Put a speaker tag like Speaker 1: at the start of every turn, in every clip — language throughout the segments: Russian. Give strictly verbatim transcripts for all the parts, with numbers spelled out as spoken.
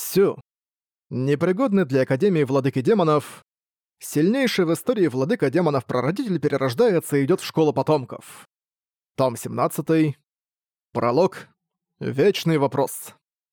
Speaker 1: Сю. Непригодный для Академии Владыки Демонов. Сильнейший в истории Владыка Демонов-прародитель перерождается и идёт в школу потомков. Том семнадцатый. Пролог. Вечный вопрос.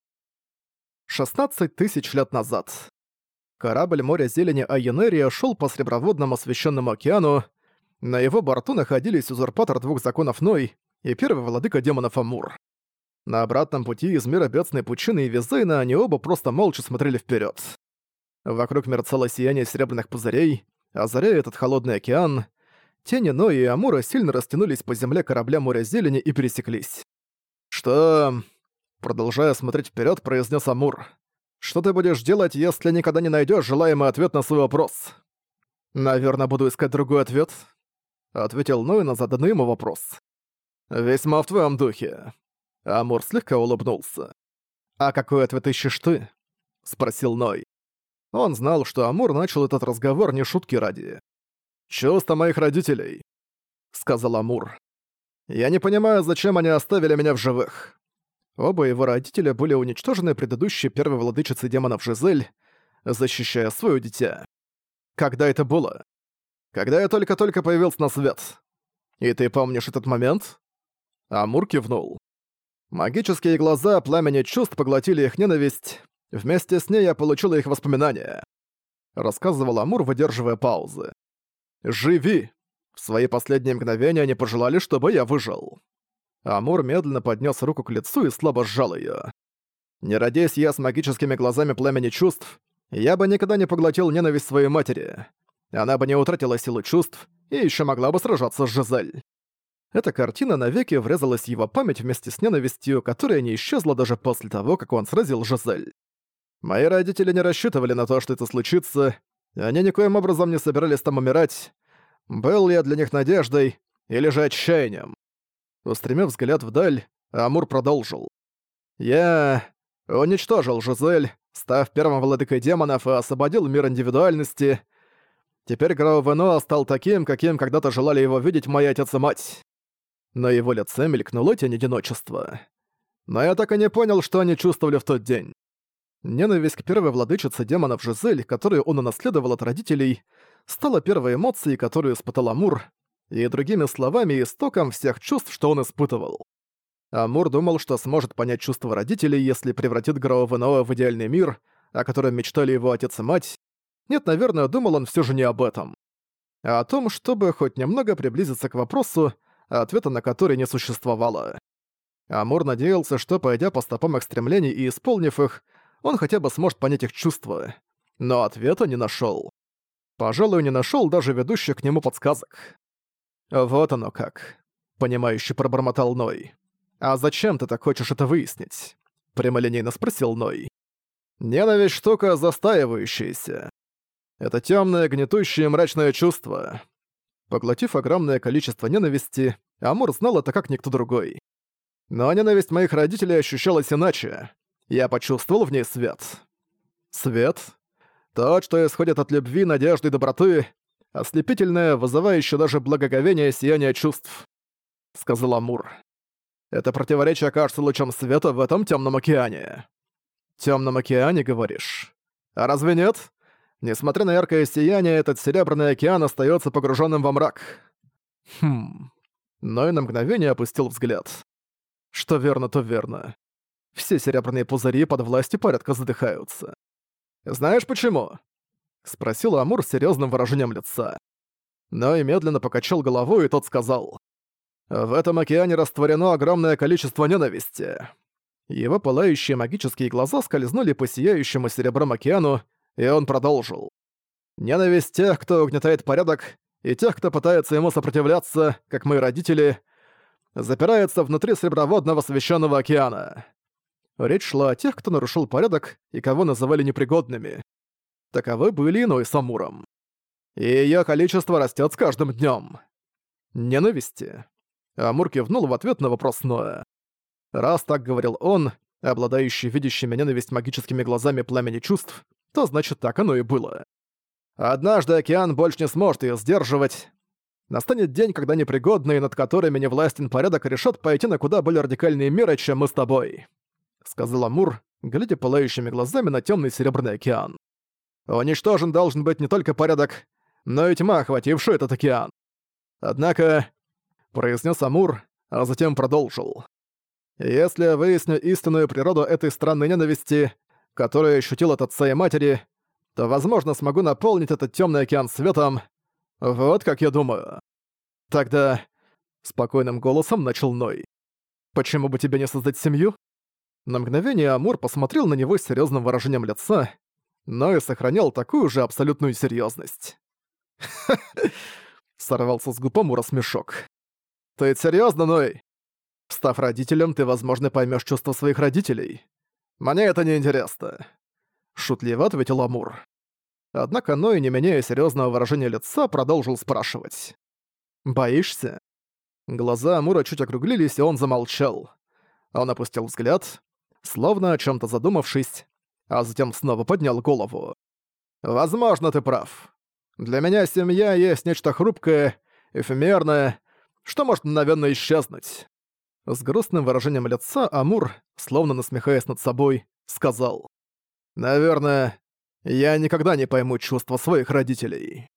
Speaker 1: шестнадцать тысяч лет назад. Корабль моря зелени Айенерия шёл по среброводному освещенному океану. На его борту находились узурпатор двух законов Ной и первый владыка демонов Амур. На обратном пути из мира бедственной пучины и Визейна они оба просто молча смотрели вперед. Вокруг мерцало сияние серебряных пузырей, озаряя этот холодный океан. Тени Нои и Амура сильно растянулись по земле корабля моря зелени и пересеклись. «Что...» — продолжая смотреть вперед, произнес Амур. «Что ты будешь делать, если никогда не найдешь желаемый ответ на свой вопрос?» «Наверное, буду искать другой ответ», — ответил Ной на заданный ему вопрос. «Весьма в твоем духе». Амур слегка улыбнулся. «А какой ответ ищешь ты?» — спросил Ной. Он знал, что Амур начал этот разговор не шутки ради. «Чувства моих родителей», — сказал Амур. «Я не понимаю, зачем они оставили меня в живых». Оба его родителя были уничтожены предыдущей первой владычицей демонов Жизель, защищая своё дитя. «Когда это было?» «Когда я только-только появился на свет». «И ты помнишь этот момент?» Амур кивнул. Магические глаза пламени чувств поглотили их ненависть. Вместе с ней я получила их воспоминания. Рассказывал Амур, выдерживая паузы. «Живи!» В свои последние мгновения они пожелали, чтобы я выжил. Амур медленно поднес руку к лицу и слабо сжал ее. Не родясь я с магическими глазами пламени чувств, я бы никогда не поглотил ненависть своей матери. Она бы не утратила силу чувств и еще могла бы сражаться с Жизель. Эта картина навеки врезалась в его память вместе с ненавистью, которая не исчезла даже после того, как он сразил Жизель. Мои родители не рассчитывали на то, что это случится, и они никоим образом не собирались там умирать. Был я для них надеждой или же отчаянием. Устремив взгляд вдаль, Амур продолжил. Я уничтожил Жизель, став первым владыкой демонов и освободил мир индивидуальности. Теперь Грау-Вено стал таким, каким когда-то желали его видеть мой отец и мать. На его лице мелькнула тень одиночества. Но я так и не понял, что они чувствовали в тот день. Ненависть к первой владычице демонов Жизель, которую он унаследовал от родителей, стала первой эмоцией, которую испытал Амур, и, другими словами, истоком всех чувств, что он испытывал. Амур думал, что сможет понять чувства родителей, если превратит Грау-Вено в идеальный мир, о котором мечтали его отец и мать. Нет, наверное, думал он всё же не об этом. А о том, чтобы хоть немного приблизиться к вопросу, ответа на который не существовало. Амур надеялся, что, пойдя по стопам их стремлений и исполнив их, он хотя бы сможет понять их чувства. Но ответа не нашёл. Пожалуй, не нашёл даже ведущих к нему подсказок. «Вот оно как», — понимающе пробормотал Ной. «А зачем ты так хочешь это выяснить?» — прямолинейно спросил Ной. «Ненависть — штука застаивающаяся. Это тёмное, гнетущее, мрачное чувство». Поглотив огромное количество ненависти, Амур знал это как никто другой. Но ненависть моих родителей ощущалась иначе. Я почувствовал в ней свет. Свет? Тот, что исходит от любви, надежды и доброты, ослепительное, вызывающее даже благоговение сияние чувств, — сказал Амур. Это противоречие кажется лучом света в этом темном океане. Темном океане, говоришь? А разве нет? Несмотря на яркое сияние, этот серебряный океан остается погруженным во мрак. Хм. Но и на мгновение опустил взгляд. Что верно, то верно. Все серебряные пузыри под властью порядка задыхаются. «Знаешь почему?» — спросил Амур с серьёзным выражением лица. Но и медленно покачал головой, и тот сказал. «В этом океане растворено огромное количество ненависти». Его пылающие магические глаза скользнули по сияющему серебром океану, и он продолжил. «Ненависть тех, кто угнетает порядок, и тех, кто пытается ему сопротивляться, как мои родители, запирается внутри среброводного священного океана». Речь шла о тех, кто нарушил порядок и кого называли непригодными. Таковы были Ной с Амуром. И её количество растёт с каждым днём. Ненависти. Амур кивнул в ответ на вопрос Ноя. Раз так говорил он, обладающий видящими ненависть магическими глазами пламени чувств, то значит так оно и было. Однажды океан больше не сможет её сдерживать. Настанет день, когда непригодные, над которыми не властен порядок, решат пойти на куда более радикальные меры, чем мы с тобой. сказал Амур, глядя пылающими глазами на темный серебряный океан. «Уничтожен должен быть не только порядок, но и тьма, охватившая этот океан. Однако...» — произнес Амур, а затем продолжил. «Если я выясню истинную природу этой странной ненависти, которую ощутил от отца и матери, то, возможно, смогу наполнить этот темный океан светом. Вот как я думаю. Тогда...» — спокойным голосом начал Ной. «Почему бы тебе не создать семью?» На мгновение Амур посмотрел на него с серьезным выражением лица, но и сохранял такую же абсолютную серьезность. «Ха-ха!» — сорвался с губ Амура смешок. «Ты серьезно, Ной? Став родителем, ты, возможно, поймешь чувства своих родителей. Мне это не интересно», — шутливо ответил Амур. Однако Ной, не меняя серьезного выражения лица, продолжил спрашивать. «Боишься?» Глаза Амура чуть округлились, и он замолчал. Он опустил взгляд, словно о чем то задумавшись, а затем снова поднял голову. «Возможно, ты прав. Для меня семья есть нечто хрупкое, эфемерное, что может мгновенно исчезнуть». С грустным выражением лица Амур, словно насмехаясь над собой, сказал: «Наверное, я никогда не пойму чувства своих родителей».